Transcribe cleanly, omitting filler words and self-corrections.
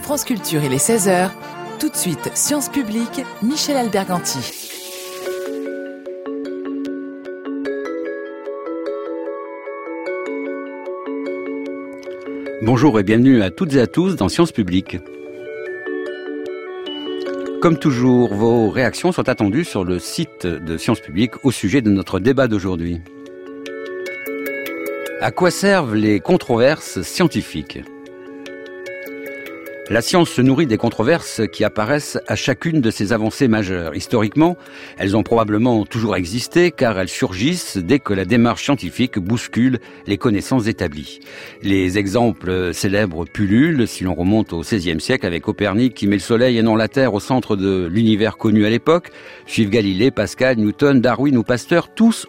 France Culture, il est 16h. Tout de suite, Sciences Publiques, Michel Alberganti. Bonjour et bienvenue à toutes et à tous dans Sciences Publiques. Comme toujours, vos réactions sont attendues sur le site de Sciences Publiques au sujet de notre débat d'aujourd'hui. À quoi servent les controverses scientifiques ? La science se nourrit des controverses qui apparaissent à chacune de ses avancées majeures. Historiquement, elles ont probablement toujours existé car elles surgissent dès que la démarche scientifique bouscule les connaissances établies. Les exemples célèbres pullulent si l'on remonte au XVIe siècle avec Copernic qui met le Soleil et non la Terre au centre de l'univers connu à l'époque. Suivent Galilée, Pascal, Newton, Darwin ou Pasteur, tous